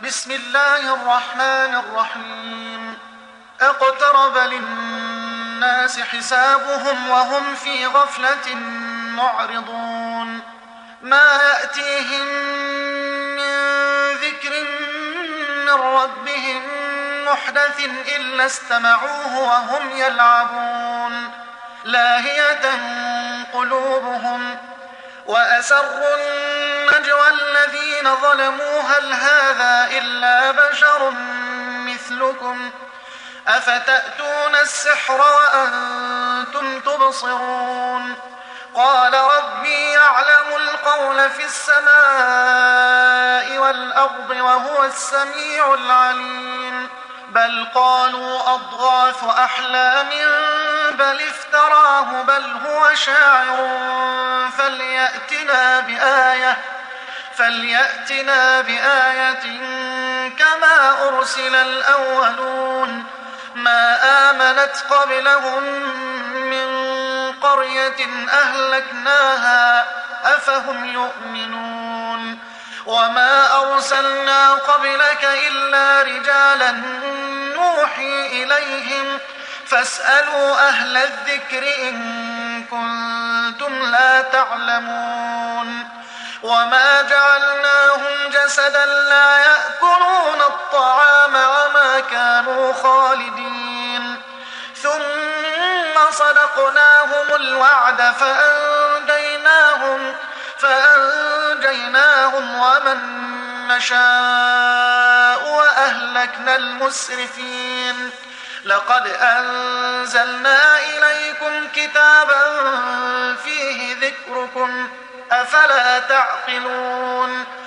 بسم الله الرحمن الرحيم اقترب للناس حسابهم وهم في غفلة معرضون ما يأتيهم من ذكر من ربهم محدث إلا استمعوه وهم يلعبون لاهية قلوبهم وأسروا النجوى الذين ظلموا هل هذا إلا بشر مثلكم أفتأتون السحر وأنتم تبصرون قال ربي يعلم القول في السماء والأرض وهو السميع العليم بل قالوا أضغاث أحلام بل افتراه بل هو شاعر فليأتنا بآية كما أرسل الأولون ما آمنت قبلهم من قرية أهلكناها أفهم يؤمنون وما أرسلنا قبلك إلا رجالا نوحي إليهم فاسألوا أهل الذكر إن كنتم لا تعلمون وما جعلناهم جسدا لا يأكلون الطعام وما كانوا خالدين ثم صدقناهم الوعد فأنجيناهم ومن نشاء وأهلكنا المسرفين لقد أنزلنا إليكم كتابا فيه ذكركم أفلا تعقلون